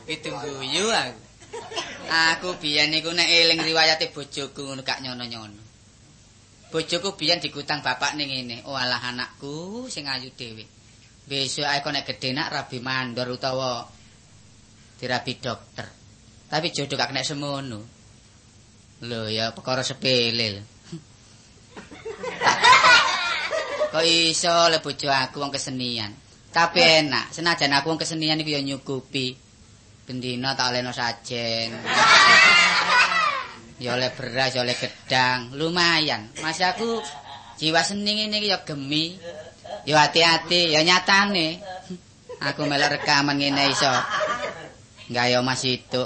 Pitu guyu aku. Aku biyen niku nek eling riwayate bojoku ngono gak nyono-nyono. Bojoku biyen digutang bapak ning ngene. Oh alah anakku sing ayu dhewe. Besok ae kok nek gedhe nak rabi mandor utawa dirabi dokter. Tapi jodoh gak kena semono. Lho ya perkara sepele lho. Kok iso le bojo aku wong kesenian. Tapi enak, senajan aku wong kesenian iku ya nyukupi. Bendina tak olehno sajen. Ya oleh beras, ya oleh gedang, lumayan. Mas aku jiwa seni ngene iki ya gemi. Ya hati-hati, ya nyatane. Aku melok rekaman ngene iso. Gayo Mas itu.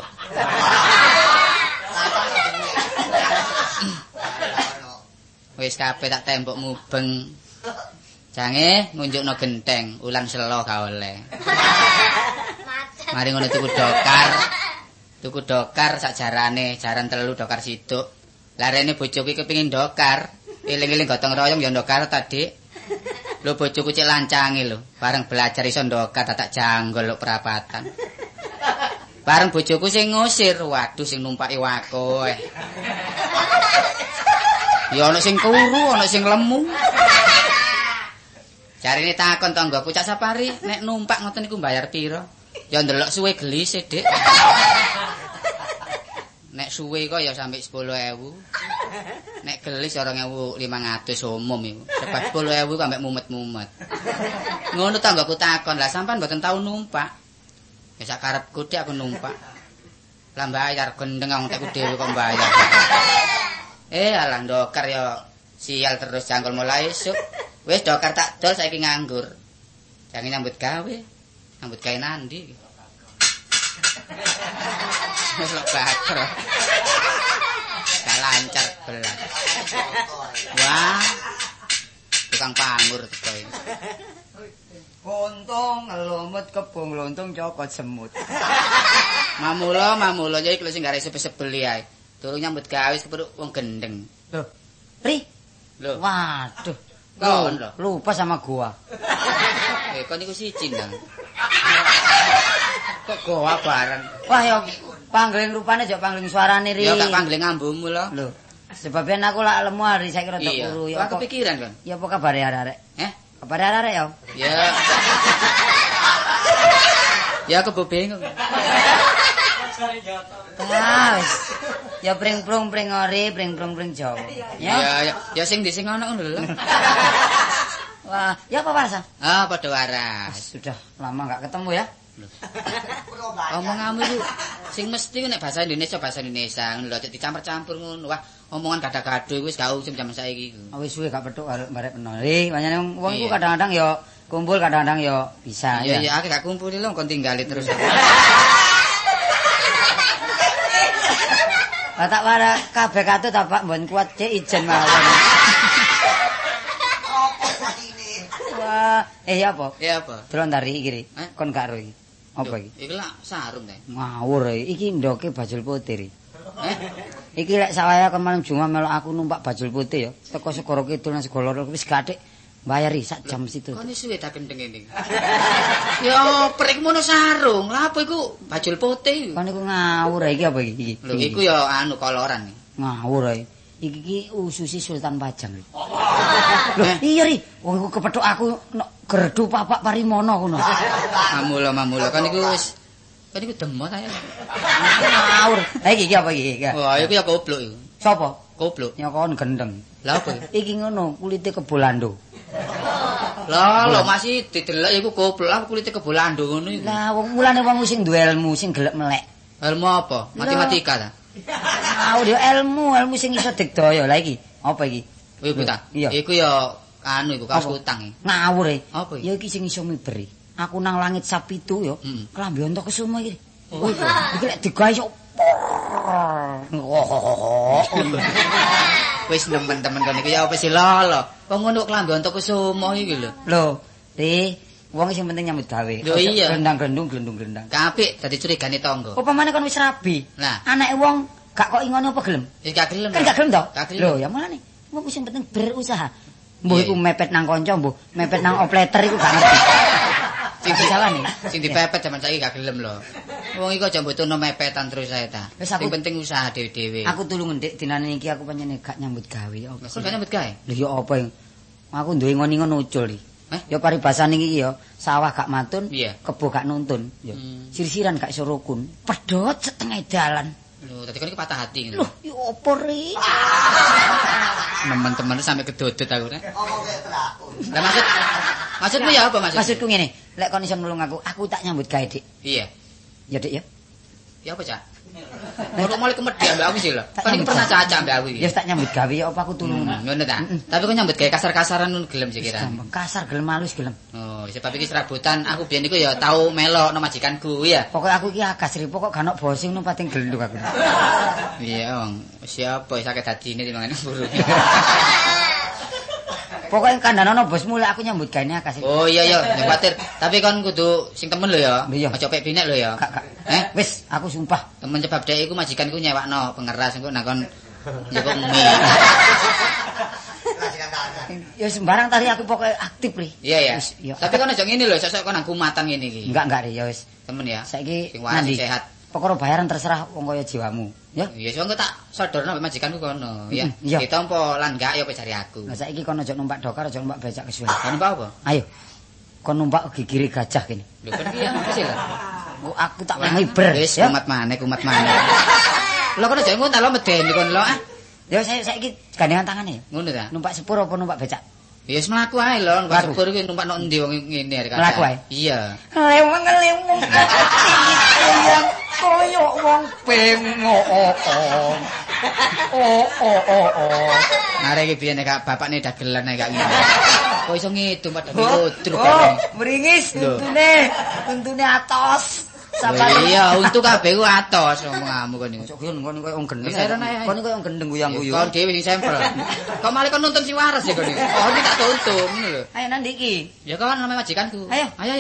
Wis kabeh tak tembok mubeng. Jange ngunjukno genteng, ulang selo gak oleh. Mari ngono tuku dokar. Tuku dokar sak jarane, jaran 3 dokar siduk. Larene bojoku iki kepengin dokar. Eling-eling gotong royong ya dokar tadi. Lho bojoku cek lancange lho, bareng belajar iso dokar tak janggol lho perapatan. Bareng bojoku sing ngusir, waduh sing numpaki wakoh. Ya ana sing kuru, ana sing lemu. Jarine takon tanggaku Cak Sapari, nek numpak ngoten niku mbayar pira? Ya ndelok suwe gelis Dik. Nek suwe kok ya sampai 10.000. Nek gelis 2.500 umum iku. Sebab 10.000 kok ambek mumet-mumet. Ngono tanggaku takon, lah sampean mboten tau numpak. Ya sak karepku Dik aku numpak. Lah mbayar gendeng wong tekku dhewe kok mbayar. Alah dokar ya sial terus jangkul mulai esuk. Wis dokar tak dol saiki nganggur. Jangan nyambut gawe. Nyambut gawe nandi. Wis lek bakar. Gak lancar belas. Wah. Tukang pangur teko. Untung ngelumut kebong lontong cokot semut. Mamula ya iki lho sing gare sebeli ae. Durung nyambut gawe kepethuk wong gendeng. Loh. Ri. Loh. Waduh. Kon lho. Lupa sama gua. Kon niku siji ndang. Kok goa bareng. Wah ya pangling rupane jek pangling suarane Ri. Ya gak pangling ambumu lho. Lho. Sebabnya aku lak lemu hari saiki rada kuru ya. Aku kepikiran kan. Ya apa kabare arek-arek? Kabare arek-arek ya? Ya. Ya aku bingung. Wes. Ya pring-prung pring ori, pring-prung pring Jawa. Ya sing ndi sing ana ngono lho. Wah, ya apa waras? Padha waras. Sudah lama enggak ketemu ya. Omonganmu itu sing mesti nek bahasa Indonesia ngono lho, dicampur-campur ngono. Wah, omongan gada-gado wis gak usum jaman saiki iku. Wis suwe gak petuk arek barek peno. Pancene wong iku kadang-kadang ya kumpul, kadang-kadang ya bisa. Iya, aku gak kumpul lho kon tinggali terus. Lah tak wara kabeh katut ta Pak mbon kuat cek ijen mawon. Wah, ya apa? Ya apa? Delok ndari iki Ri. Kon gak ro iki. Apa iki? Iki lak sarung ta. Ngawur iki ndoke bajul putih Ri. Iki lek sawaya kon malam Jumat melok aku numpak bajul putih ya. Teko segara kidul nang segara lor wis gathik bayari sak jam situ. Kon wis suwe ta gendeng ini. Ya prek mono sarung. Lah apa iku bajul putih. Kon niku ngawur iki apa iki? Lho iku ya anu koloran. Ngawur ae. Iki ususi Sultan Pajang. Lho iya Ri, wong iku kepethuk aku gerdu Papak Parimono ngono. Mamula kan iku wis kan iku demot ae. Ngawur. Lah iki apa iki? Wah, iku ya goblok iku. Sopo? Goblok. Ya kon gendeng. Lah apa? Iki ngono, kulite kebolando. Lah lho masih didelok iku goblok, lah kulite kebolando ngono iku. Lah wong mulane wong sing duwe ilmu sing gelek melek. Ilmu apa? Matematika ta? Ngawur ya ilmu sing iso digdaya. Lah iki apa iki? Iku ta? Iku ya anu iku kaos kutang iki. Ngawur e. Apa iki? Ya iki sing iso miberi. Aku nang langit sapitu ya. Klambi ontok kesumo iki. Iki lek digawe yo. Wis nemen-temen kon iki ya apa sih lho. Kok ngono klambi ontok kesumo iki lho. Lho, Ri, wong sing penting nyambut gawe. Lho iya. Glendang-glendung. Kapik dadi curigane tangga. Apa maneh kon wis rabi? Nah, anake wong gak kok ingone apa gelem? Gak gelem. Kan gak gelem to? Lho, ya mulane wong sing penting berusaha. Mbuh iku mepet nang kanca, mbuh mepet nang opleter iku gak ngerti. Sing salah nih. Sing dipepet jaman saiki gak gelem lho. Wong iku aja mbok tono mepetan terus ae ta. Sing penting usaha dhewe-dhewe. Aku tulung ndik dinane iki aku pancen gak nyambut gawe ya apa. Kok gak nyambut gawe? Lho ya apa yang aku duwe ngoni-ngon ucul iki. Ya paribasane iki ya, sawah gak mantun, kebo gak nuntun. Ya. Sirsiran gak iso rukun, pedhot setengah dalan. Lho, dadi kon iki patah hati ngono. Loh, ya apa ri? Teman-teman sampe kedodot aku nek. Lah maksudmu ya apa maksud? Maksudku ngene, lek kon iso nulung aku tak nyambut gawe, Dik. Iya. Ya, Dik ya. Ya apa, Cak? Nek mulai kemedhi ambek aku sih lho. Kan iki pernah cacak ambek aku iki. Ya tak nyambut gawe ya apa aku tulung. Ngono ta. Tapi kok nyambut gawe kasar-kasaran ngono gelem sih kira. Gampang kasar gelem halus gelem. Oh, sebab iki serabutan aku biyen iku ya tau melok nang majikanku ya. Pokok aku iki agas ri, pokok gak ono bosing nu pating gelenduk aku. Iya, wong siapa sakit dadine timangane buru. Pokoknya kandhane bosmu lek aku nyambut gawe agas. Oh iya ya, kuwatir. Tapi kon kudu sing temen lho ya. Aja pek binek lho ya. Wis, aku sumpah. Temen sebab dhek iku majikanku nyewakno pengeras engko nak kon njupuk mie. Ya sembarang tadi aku pokoknya aktif ri. Iya ya. Tapi kon aja ngene lho, sesuk kon nang kumatan ngene iki. Enggak ri ya wis. Temen ya. Saiki sing waras sehat. Pokoknya bayaran terserah wong kaya jiwamu, ya. Iya, engko tak sodorno mbek majikanku kono, ya. Ditampa lan enggak ya jari aku. Lah saiki kon aja numpak dokar, aja numpak becak kesuwen. Kon numpak apa? Ayo. Kon numpak gigire gajah kene. Lho kon piye wis lho. Aku tak ngiber. Wis kumat maneh. Lho kon aja ngono ta lho medeni kon lho ah. Ya saiki gandengan tangane ya. Ngono ta? Numpak sepur apa numpak becak? Ya wis mlaku ae lho, numpak sepur iki numpak nok endi wong ngene arek. Mlaku ae. Iya. Leweng-leweng. Koyo wong bengok. Arek iki biyen nek bapakne dagelan nek gak ngene. Kok iso ngidum padha ngudruk kan. Meringis untune atos. Iya, untuk kabeh ku atos omonganmu kon niku. Kon koyo wong gendeng. Kon koyo wong gendeng guyang-guyu. Kon dhewe sing sampel. Kok malah kon nuntun si waras ya kon niku. Oh, iki tak tuntun ngono lho. Ayo nang ndi iki? Ya kan nama majikanku. Ayo.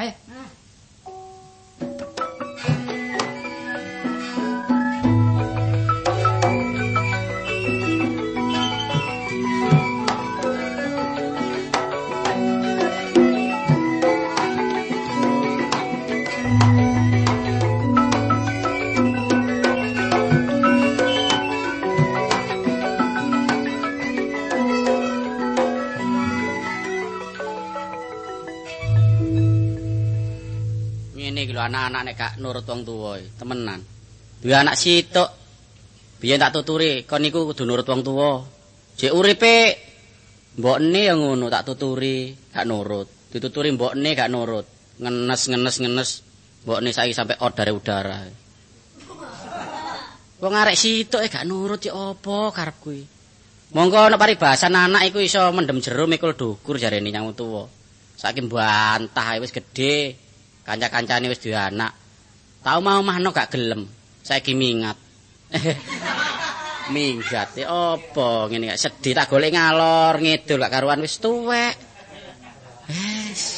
Anak-anak nek gak nurut wong tuwa temenan. Duwe anak sitok. Biyen tak tuturi, kon niku kudu nurut wong tuwa. Jek uripe mbokne ya ngono tak tuturi, gak nurut. Dituturi mbokne gak nurut. Ngenes. Mbokne saiki sampai odare udara. Wong arek sitok gak nurut ya apa karep kuwi. Monggo ana paribasan anak iku iso mendem jero mikul dukur jarene nyang tuwa. Saiki bantah wis gedhe. Kanca-kancane wis duwe anak. Tau mau-mahno gak gelem. Saiki mingat. Minggat ya apa ngene gak sedih tak golek ngalor ngidul gak karuan wis tuwek. Wes.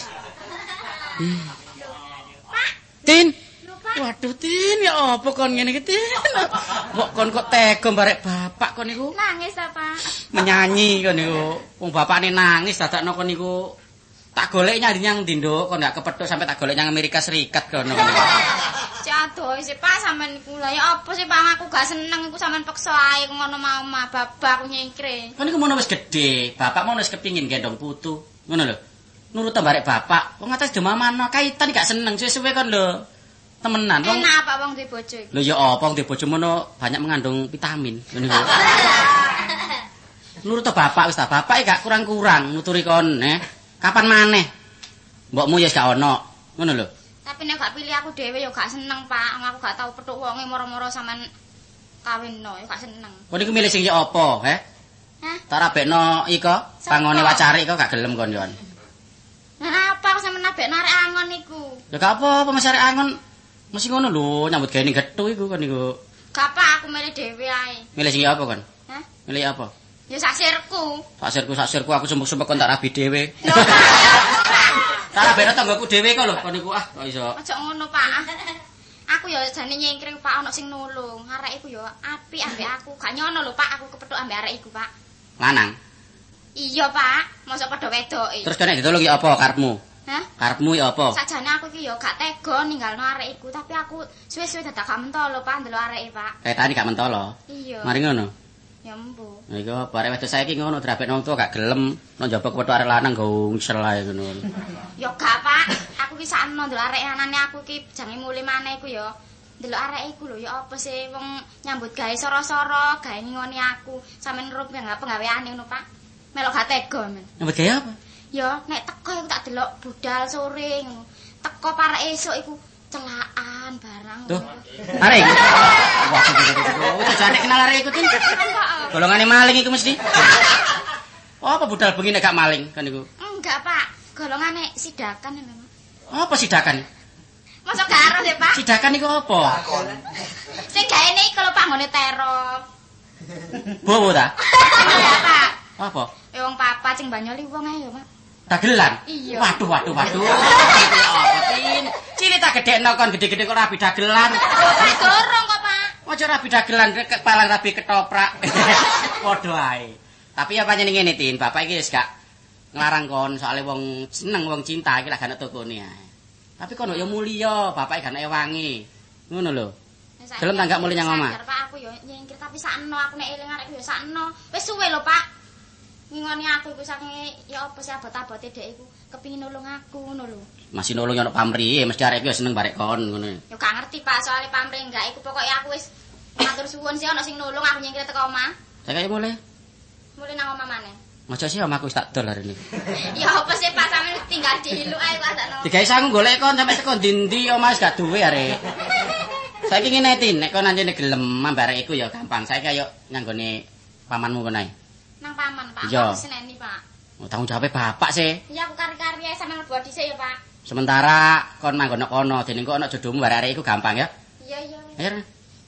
Tin. Waduh Tin ya apa kon ngene iki Tin? Kok kon kok tega barek bapak kon niku? Nangis ta, Pak? Menyanyi kon niku. Wong bapakne nangis dadakno kon niku. Tak golek nyang nyang Ndinduk, kok ndak kepethuk sampai tak golek nyang Amerika Serikat kono. Cek adoh sih Pak sampean niku lha ya apa sih Pak aku gak seneng iku sampean peksa ae ngono mau bapak aku nyengkre. Kan iku mono wis gedhe, bapak mono wis kepingin gendong putu. Ngono lho. Nurut barek bapak. Wong atas demamano kaitan gak seneng suwe-suwe kon lho. Temenan wong. Enak apa wong duwe bojo iki? Lho ya apa wong duwe bojo mono banyak mengandung vitamin ngono lho. Nurut bapak wis ta, bapak gak kurang-kurang nuturi kon, Kapan maneh? Mbokmu ya gak ono. Ngono lho. Tapi nek gak pilih aku dhewe ya gak seneng, Pak. Aku gak tau petuk wonge moro-moro sampean kawinno, ya gak seneng. Kon iku milih sing ya apa, Hah? Tak rabekno iko, pangone wacari iko gak gelem kon yo. Nah, apa aku sampean nabek narik angon iku? Ya gak apa-apa Mas arek angon. Mesti ngono lho, nyambut gawe ning gethu iku kon niku. Gak apa, aku milih dhewe ae. Milih sing ya apa kon? Hah? Milih apa? Ya sasirku. Sasirku aku sumpek-sumpek kon tak rabi dhewe. Tak rabekno tanggoku dhewe kok lho kon niku kok iso. Aja ngono, Pak. Aku ya jane nyengkring Pak ono sing nulung. Arek iku ya apik ambek aku. Gak nyono lho, Pak. Aku kepethuk ambek arek iku, Pak. Lanang. Iya, Pak. Mosok padha wedoke. Terus kene ditulung ya apa karepmu? Hah? Karepmu ya apa? Sajane aku iki ya gak tega ninggalno arek iku, tapi aku suwe-suwe dadak gak mentolo Pak ndelok areke, Pak. Ketane gak mentolo. Iya. Mari ngono. Ya mbo. Nah iku bareng wedok saiki ngono drapek nang tuwa gak gelem, nang njaba kepethuk arek lanang gongsel ae ngono. Ya gak, Pak. Aku ki sakno ndelok arek anane aku ki jange mulih maneh iku ya. Ndelok arek iku lho ya apa sih wong nyambut gawe soro-soro, gawe ngingoni aku. Sampeyan nurup penggaweane ngono, Pak. Melok gak tega men. Nyambut gawe apa? Ya nek teko aku tak delok budal sore ngono. Teko parek esuk iku celaan barang. Tuh. Arek. Wah, jane kenal arek iku tin. Golongane maling iku mesti. Apa budal bengi nek gak maling kan iku? Enggak, Pak. Golongane sidakan memang. Apa sidakan? Masa karo ya, Pak? Sidakan iku apa? Sing gaene iku lho Pak nggone terop. Bowo ta? Iya, Pak. Apa? Wong papa sing banyoli wong ae ya, Pak. Dagelan? Iya. Waduh. Apa tin? Cilik tak gedekno kon gede-gede kok rabi dagelan. Pak dorong kok, Pak. Ojo rabi dagelan kepala rabi ketoprak. Padha ae. Tapi ya pancen ngene tin, bapak iki wis gak nglarang kon soalé wong seneng wong cinta iki lak gak ana tokone ae. Tapi kono ya mulya, bapak gak ana ewangi. Ngono lho. Gelem tak gak mulih nyang omah? Pak aku ya nyingkir tapi sakno aku nek eling arek ya sakno. Wis suwe lho, Pak. Ngingoni aku iku saking ya apa sih abot-abote dhek iku kepengin nulung aku ngono lho. Masih nulung ya ono pamrih, mesti arek iki seneng barek kon ngono. Ya gak ngerti Pak, soalnya pamrih enggak iku pokoke aku wis matur suwun sih ono sing nulung aku nyingkir teko omah. Saya mulai. Mulih nang omah maneh. Maca sih omahku wis tak dol hari ini. Ya apa sih Pak sampeyan tinggal di ilu ae Pak sakno. Digawe sangu golek kon sampe teko ndi-ndi omah wis gak duwe arek. Saiki ngene tin, nek kon anjene gelem mambarek iku ya gampang. Saiki ayo nyanggone pamanmu kono ae. Nang paman, Pak. Iya. Aku seneni, Pak. Oh, tanggung jawabnya bapak sih. Iya, aku kari-kari ae sampe mlebu dhisik ya, Pak. Sementara kon manggon kono, dene kok ana jodohmu barek iku gampang ya. Iya. Ayo.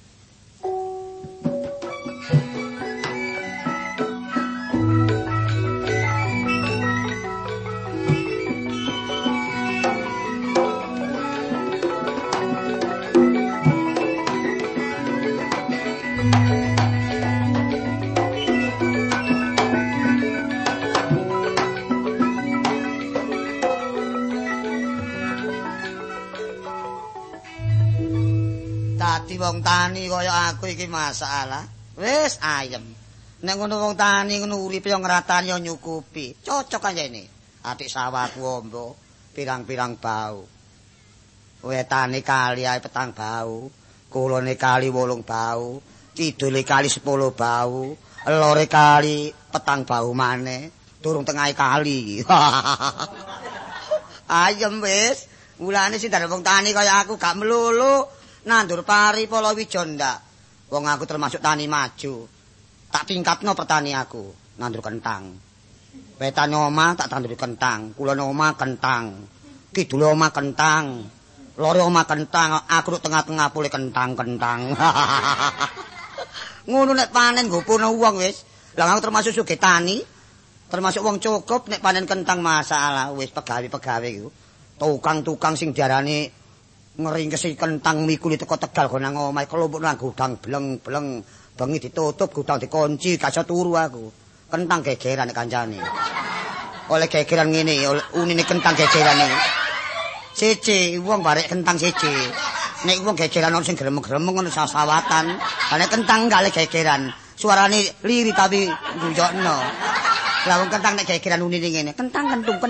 Dadi wong tani kaya aku iki masalah. Wis ayem. Nek ngono wong tani ngono uripe yo ngratani yo nyukupi. Cocok aja ini. Atik sawahku ombo pirang-pirang bau. Wetane kali ae petang bau. Kulone kali 8 bau. Kidule kali 10 bau. Lore kali petang bau maneh. Durung tengahe kali. Ayem wis. Mulane sing wong tani kaya aku gak melulu. Nandur pari Palawija ndak. Wong aku termasuk tani maju. Tak tingkatno pertani aku, nandur kentang. Wetane omah tak tanduri kentang, kulone omah kentang. Kidule omah kentang. Lore omah kentang, aku tengah-tengah pule kentang-kentang. Ngono nek panen nggopono wong wis. Lah aku termasuk sugih tani, termasuk wong cukup nek panen kentang masalah wis pegawe-pegawe iku. Tukang-tukang sing diarani ngeringkesi kentang mikuli teko Tegal go nang omah kelompok nang gudang bleng-bleng bengi ditutup gudang dikunci gak iso turu aku kentang gegeran kancane oleh gegeran ngene unine kentang gegeran iki siji wong barek kentang siji nek wong gegeran ono sing gremeng-gremeng ngono sawatan nek kentang gak le gegeran suarane liri tapi guyokno lah wong kentang nek gegeran unine ngene kentang kentung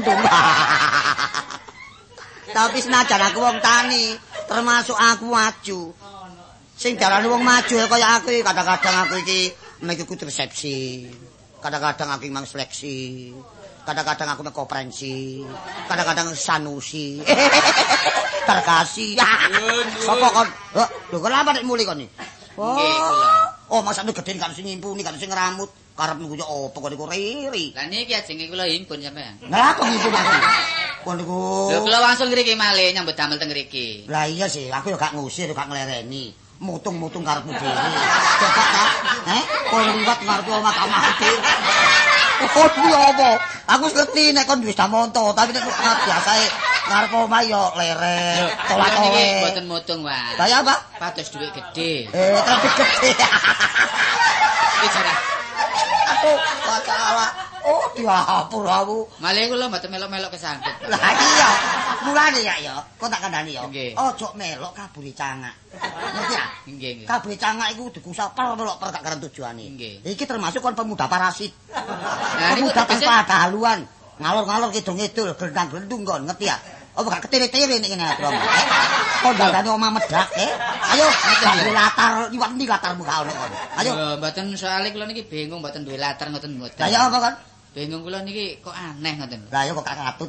Tapi senajan aku wong tani, termasuk aku maju. Sing darane wong maju kaya aku kadang-kadang aku iki mengikuti resepsi. Kadang-kadang aku mang seleksi. Kadang-kadang aku mek koperensi. Kadang-kadang sanusi. Terkasih. Sopo kon? Lho kok apa nek muli kon iki? Oh, maksane gedhe kan sing ngimpuni, kan sing ngramut. Karepmu yo opo kok niku riri. Lah niki ajenge kula himpun sampean. Lah kok ngimpun aku? Kon niku. Lho kula wangsul ngriki malih nyambut damel teng ngriki. Lah iya sih, aku yo gak ngusir, gak nglereni. Mutung-mutung karepmu dhewe. Coba ta? Kon liwat ngarep omah tak mati. Oh, kuwi apa? Aku ngerti nek kon wis damonto, tapi nek biasae ngarep omah yo leren, tolak-tolak. Niki mboten mutung, Mas. Lah ya, Pak? Pados dhuwit gedhe. Tapi gedhe. Iki jarah. Aduh, masalah. Oh, diapur aku. Malih kula mboten melok-melok kesangkut. Lah iya. Mulane ya, kok tak kandhani ya. Nggih. Ojo melok kabure cangak. Ngerti ya? Nggih, nggih. Kabure cangak iku dikusal melok per gak karo tujuane. Nggih. Iki termasuk kon pemuda parasit. Nah, niku Pemuda tegese- tanpa ada haluan. Ngalor-ngalor kidul-ngidul, gendang-gendung kon, ngerti ya? Apa gak ketiri-tiri nek kene Bro. Kok dandane omah medhak, Ayo, latar liwat ndi latarmu gak ono kon. Ayo. Lho, mboten soalé kula niki bingung mboten duwe latar ngoten mboten. Lah ya apa kon? Bingung kula niki kok aneh ngoten. Lah ya kok gak katut.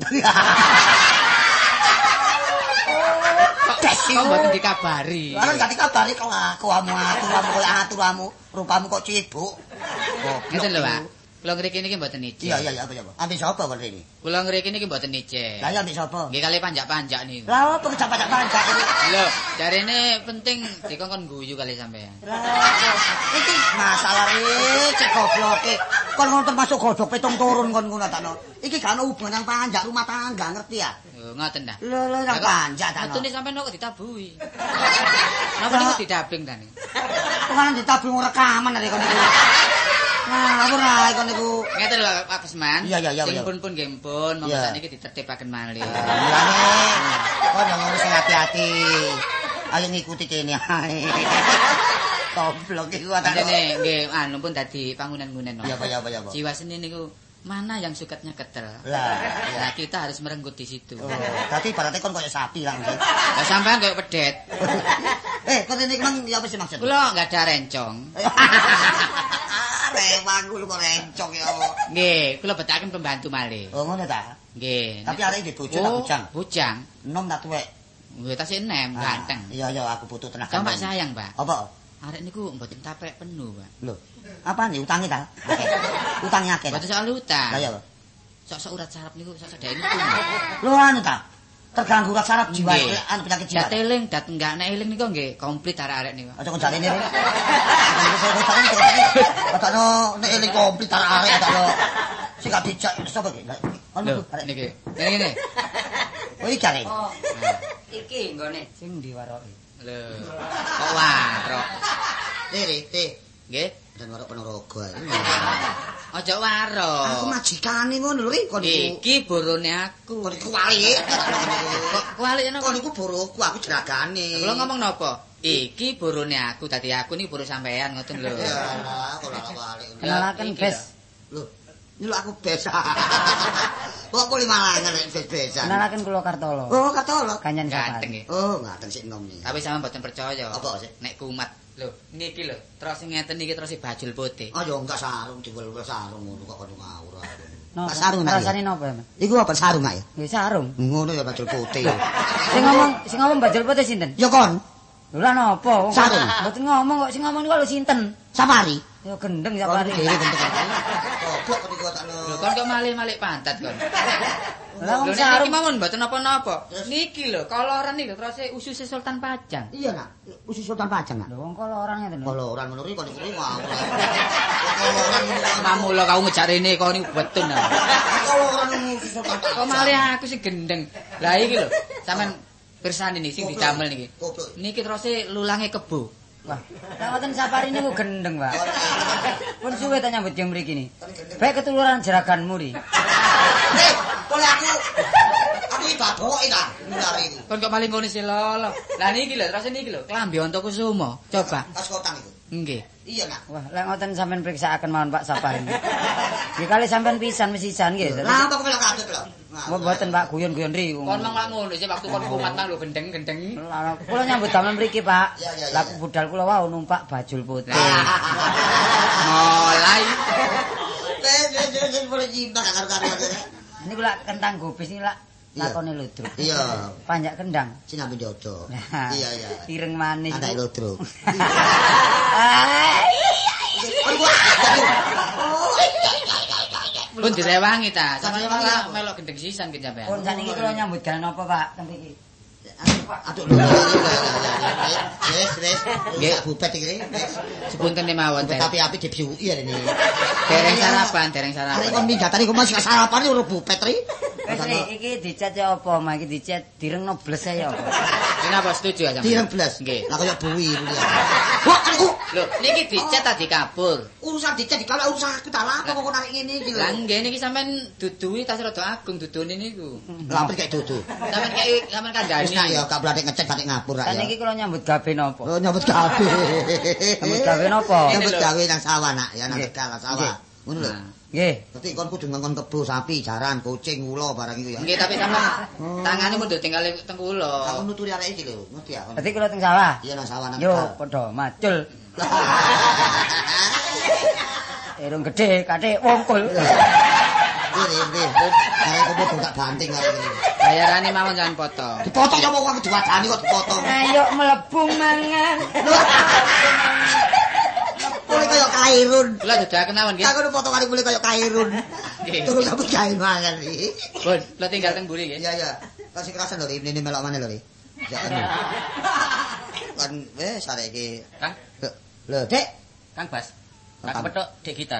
Kok mboten dikabari. Lah gak dikabari kelakuanmu, aturamu koyo aturamu, rupamu kok cibuk. Ngeten lho, Pak. Kula ngriki niki mboten ijin. Iya, apa. Ambil sapa kon rene? Kula ngriki niki mboten ijin. Lah ya ambil sapa? Nggih kali panjak-panjak niku. Lah apa kecap-cap iki? Lho, jarene penting dikongkon guyu kali sampean. Lah iki masalah cek gobloke. Kon ngono termasuk godhog petung turun kon ngono takno. Iki gak ono hubungan panjak rumah tangga, ngerti ya? Lho, ngoten dah. Lho yang panjak takno. Metune sampean kok ditabuhi. Napa niku didabing ta niku? Pengen ditabung rekaman dari kon niku. Nah, ora kon niku. Ngeten lho Pak Kesman. Iya. Sing pun nggih pun, monggo Iya. sakniki ditertibaken malih. Mulane kon yang ngurus hati-hati. Ayo ngikuti kene ae. Goblok iku atane. Dene nggih anu pun dadi pangunan-ngunan. Iya apa. Jiwa seni niku mana yang sukatnya ketel. Lah, Nah, kita harus merenggut di situ. Oh, dadi ibaratnya kon koyo sapi langsung. Lah sampean kayak pedet. Kon ini memang ya apa sih maksud? Kula enggak ada rencong. Rewang kula kok rencong ya. Nggih, kula betaken pembantu malih. Oh ngono ta. Nggih. Tapi arek di bojo tak bujang. Bujang. Enom tak tuwek. Nggih tasih enem, ganteng. Iya aku butuh tenaga. Cuma sayang, Pak. Apa? Arek niku mboten tapek penuh, Pak. Lho. Apa nih utangi ta? Utangnya akeh. Mboten soal utang. Lah ya. Sok-sok urat sarap niku sok-sok dhek niku. Lho anu ta. Terganggu urat saraf jiwa, Nggih. anu penyakit jiwa. Dat eling, dat enggak nek eling niku nggih komplit arek-arek niku. Aja kok jarene rek. Atano nek eling komplit arek atano. Sing gak dijak sapa iki? Lho, niki. Ngene. Oh iki jare. Iki nggone sing diwaroki. Lho. Kok warok. Te. Nggih. Dan warok Ponorogo. Aja warok. Aku majikane ngono lho ri kon niku. Iki borone aku. Kon iku wali. Kok kualik napa? Kon niku boroku, aku jeragane. Kula ngomong napa? Iki borone aku, dadi aku niki boro sampean ngoten lho. Ya lah, kok ora wali. Kenalaken iki Bes. Lho, ini lho aku besa. Kok kuli malangan nek bes-besan. Kenalaken kula Kartolo. Oh, katolo. Kanyan Ganteng Sapari. nggih. Oh, ngaten sik enom nih. Tapi sampean mboten percaya. Apa sih? Nek kumat. Lho, niki lho, terus sing ngeten niki terus bajul putih. Oh, ya enggak sarung diwel-wel sarung ngono kok kono ngawur. Napa? Pak sarung nak. Rasane napa, Mas? Iku apa sarung nak ya? Nggih sarung. Ngono ya bajul putih. Sing ngomong bajul putih sinten? Ya kon, Lho lah napa? Sarung. Mboten ngomong kok sing ngomong niku lho sinten? Sapari. Ya gendeng Kon Sapari. dhewe bentuk. Goblok kok iku takno. Lho, kon kok malih-malih pantat kon. Lah Lho wong nek sarung. iki mawon mboten napa-napa. Niki lho, koloran niku terus usus Sultan Pajang. Iya nak, usus Sultan Pajang nak. Lho wong koloran ngeten lho. Kalau orang menuri kon iku ngawur. Kalau orang menuri Mamula kau ngejar rene kau niku betun. kalau orang usus Sultan Pajang. Kok malih aku sing gendeng. Lah iki lho, sampean pirsani niki sing didamel niki. Goblok. Niki terus lulange kebo. Wah, lah ngoten Sapari niku gendeng, Pak. Pun suwe ta nyambut jam mriki ni. Baik ketuluran jeraganmu ri. Boleh aku iki baboke ta, ngar iku. Kon kok malih ngono sih lho. Lah niki lho, terus niki lho, klambi Antakusuma. Coba. Pas kotang iku. Nggih. Iya nak. Wah, lek ngoten sampean periksaaken mawon Pak Sapari. Nggih kali sampean pisan mesisan nggih. Lah apa kok melok katut lho. Mboten Pak guyon-guyon ri. Kon mang ngono sih waktu kon kumat nang lho gendeng-gendeng. Lah kula nyambut damel mriki, Pak. Ya, ya, ya, Lah ya. budal kula wau numpak bajul putih. Mulai. Wes boleh jimbak karo-karo. Ini kula kentang gobis ini lak Iya. lakone ludruk. Iya, Panjak kendang. sing ambil jodoh. Nah, Iya, iya. Ireng manis. Anak ludruk. Pun direwangi ta. Sampe Direwangi malah apa? melok gendeng sisan ki sampean. Pun saniki kula nyambut gawe napa, Pak? Ten iki. Aduh, wes. Nggih, bupet iki. Sepunten mawon teh. Tapi api dibiuki ya ini. Dereng sarapan, dereng Arek sarapan. kon minggatane kok masih sarapan ora bupet ri. Wes iki dicat ya apa, Mak? Iki dicat direngno bles ya apa? Kenapa setuju ya sampean? Direng blas. Nggih. Lah koyo buwi kuwi. Wah, aku. Lho, niki dicet ta dikabur? Urusan dicet dikabur urusan aku ta lah kok narik ngene iki lho. Lah nggih niki sampean dudui tas rada agung dudune niku. Lah apa kayak dudu. Sampean kandhani. Wis nak ya gak berarti ngecek gak ngapur Kan ya. iki kula nyambut gawe napa? Oh nyambut gawe. Nyambut gawe napa? Nyambut gawe nang sawah nak ya nang tegal sawah. Ngono lho. Nggih. Dadi kon kudu ngongkon kebo sapi, jaran, kucing, ula barang iku ya. Nggih tapi sampean tangane mundur tinggal teng kula. Aku nuturi arek iki lho, ngerti ya. Dadi kula teng sawah. Iya nang sawah nang Yo tegal. padha macul. Irung gedhe kathik wongkul. Ini. Arek kudu tak banting arek iki. Bayarane mawon jangan potong. Dipotong ya wong diwadani kok dipotong. Ayo mlebung mangan. Mulai kaya kairun. Kula dudaken mawon nggih. Aku nu potongane mulai kaya kairun. Nggih. Terus sampe gawe mangan iki. Pun, kula tinggal teng mburi nggih. Iya iya. Kasih kerasan lho ini melok maneh lho. Ya kan. Kan wis arek iki. Kang, Lho, Dek. Kang Bas. Tak kepethuk dek gitar.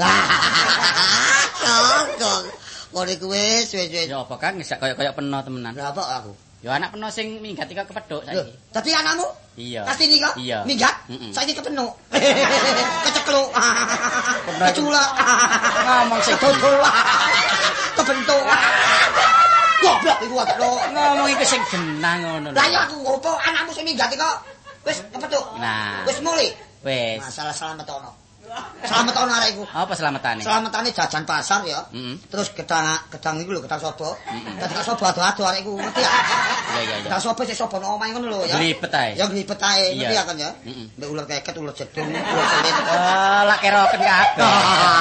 Kok. Kok iku wis. Ya apa Kang, sak kaya peno temenan. Lah apa aku? Ya anak peno sing minggat iki kepethuk Lho, saiki. dadi anakmu? Iya. Pasti nih kok? Iya. Minggat? Saiki kepenuk. Kecekluk. Keculak. Ngomong sing Dodol. Kebentuk. Goblok iku wae lho. Ngomong iku sing genah ngono lho. Lah ya aku opo anakmu sing minggat kok wis kepethuk. Nah. Wis mulih. Wis. Masalah selamat ono. Selamat ono arek iku. Apa selamatane? Selamatane jajan pasar ya. Heeh. Terus gedang iku lho, gedang sobo. Gedang sobo ado-ado arek iku ngerti ya. Iya. Gedang sobo sik sobo nang omahe ngono lho ya. Glipet ae. Ya glipet ae ngerti Iya. ya kan ya. Heeh. Mbek ular keket, ular jedung, ular selit. Lak keroken kabeh.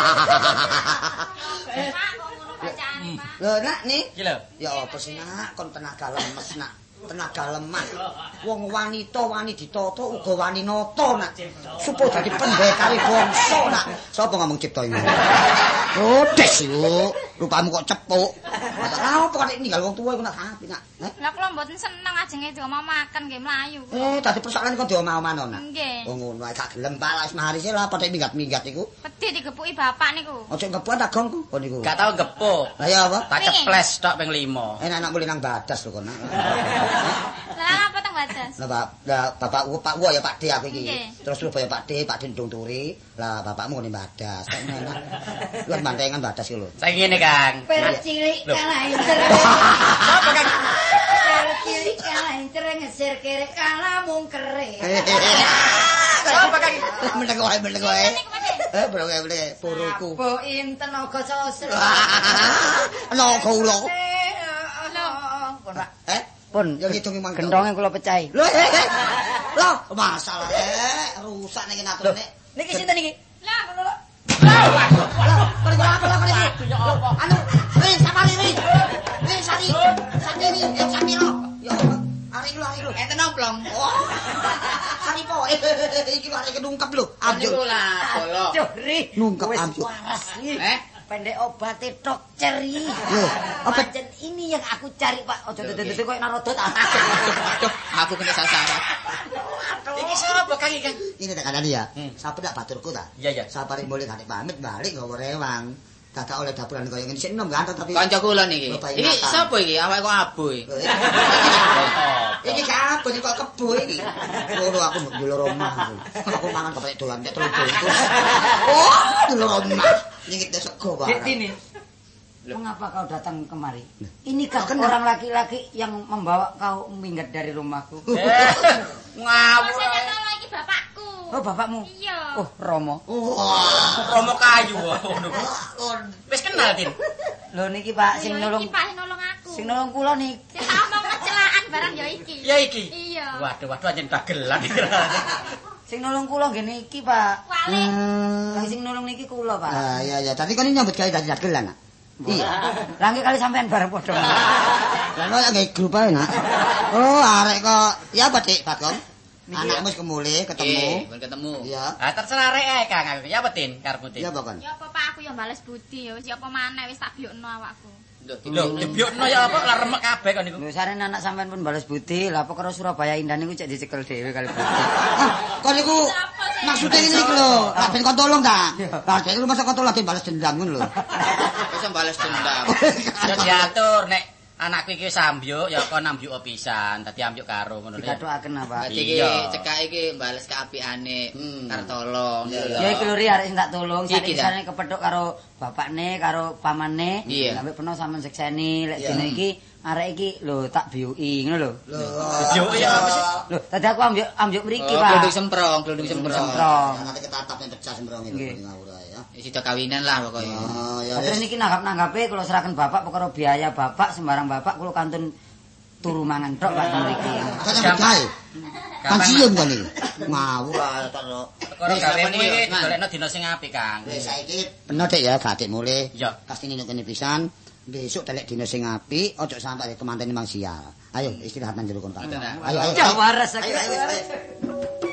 Pak kok ngono bacaan, Pak. Lho nak nih. Iki lho. Ya apa sih nak kon tenaga lemes nak. Tenaga lemah. Wong wanita wani ditata uga wani nata nak. Supaya dadi pendekare bangsa nak. Sapa ngomong cipta iki? Oh, des yo. Rupamu kok cepuk. Lah opo kok ninggal wong tuwa iku nak sapi nak. Lah kula mboten seneng ajenge diomong makan nggih mlayu. Dadi persoalan kok diomah-omahno nak. Nggih. Oh ngono ae gak gelem Pak wis maharise lah padha minggat-minggat iku. Wedi digepuki bapak niku. Ojo ngebuat tak gongku kon niku. Gak tau gepuk. Lah ya apa? Tak ceples tok ping 5. Enak mulih nang badas lho kon. Lah apa teng badas? Lah bapak Pak Wo ya Pak D aku iki. Nggih. Terus Surabaya Pak D Ndung Turi. Lah bapakmu ngene badas. Kok enak. Luwih mantengan badas iki lho. Saiki ngene Kang. Per cilik Loh. kalah cereng. Apa Kang? Per cilik kalah cereng ngeser kere kalah mung kere. Apa Kang? Meneng wae. Bro, puruku. Po inten naga sosro. Naga ula. Pun Pak. Pun yo ngidungi mangga. Gendonge kula pecahi. Lho, masalah rusak nek aturane. Niki sinten niki? Lah ngono lho. Anu, sapari ri. Sari. Sari lo. Ya, ari lu. Enten nomplong. Sari po. Iki arek kedungkep lho. Niku lah bolok. Curi. Nungkep Wis ambil. waras iki. Pendek obatnya dokter iki. apa? Pancen ini yang aku cari, Pak. Ojo dede koyo narodot. Aduh, aku kena sasaran. Iki sapa Kang iki, Kang? Ini tak kandani ya. Sapa dak baturku ta? Iya. Sapari mulih gak pamit balik nggawa rewang. Dadak oleh dapuran koyo ngene sik enom ganteng tapi Kanca kula niki. Bapak Iki ingatan. sapa iki? Awake kok abu iki. Iki kabeh kok kebo iki. Ngono aku ndulur omah. Aku mangan kepek dolan tek telu bungkus. Oh, ndulur omah. Nyingit sego Pak. Ini. Mengapa kau datang kemari? Inikah orang laki-laki yang membawa kau minggat dari rumahku? Ngawur. Saya tolong iki bapakku. Oh, bapakmu? Iya. Oh, Romo. Wah. Romo kayu ngono. Wis kenal, Tin. Lho niki Pak sing nolong Iki Pak sing nolong aku. sing nolong kula niki. Sing tak omong kecelakaan barang ya iki. Ya iki. Iya. Waduh, anjen dagelan. Sing nolong kula nggih niki, Pak. Wale. Lah sing nolong niki kula, Pak. Ah iya tadi kan nyambut gawe dadi dagelan nak. Iya. Lah nggih kali sampean bareng padha. Lah nek gawe grup ae nak. Oh, arek kok ya apa Dik Bagong? Anakmu wis kemulih ketemu. Pun ketemu. Iya. Ah terserah rek ae Kang aku. Ya apa Tin karepmu Tin? Iya apa kon? Ya apa Pak aku ya bales budi ya wis ya apa maneh wis tak biyokno awakku. Lho, dibiokno ya apa lah remek kabeh kon niku. Lho sarene anak sampean pun balas budi, lah apa karo Surabaya Indah niku cek dicekel dhewe kali budi. Kon niku maksudnya ngene iki lho, lak ben kon tolong ta. Lah dhewe masa kon tolong balas dendam ngono lho. Wis bales dendam. Ya diatur nek Anakku iki wis ambyuk ya kon ambyuk pisan, dadi ambyuk karo ngono lho. Dikathukaken apa? Dadi iki cekake iki mbales keapiane Kartolo. Ya iki lho ri arek sing tak tulung, sak isane kepethuk karo bapakne, karo pamane. Sampe peno sampean sekseni lek dene iki arek iki lho tak biuki ngono lho. Biuki apa sih? Lho, dadi aku ambyuk mriki, Pak. Glundung semprong. Nanti ketatapnya pecah semprong iki ngawur ae ya. Sida kawinan lah pokoke. Oh, ya Terus niki nanggap-nanggape kula serahken bapak perkara biaya bapak sembarang bapak kula kantun turu mangan tok Pak mriki. Kan gawe. Pensiun kan iki. Ngawur ae tok. Perkara gawemu iki digolekno dina sing apik, Kang. Wis saiki bener Dik ya gadik mulih. Iya. Pasti kene pisan. Besok telek dina sing apik, aja sampe kemanten mang sial. Ayo istirahat nang jero kon. Ayo. Waras.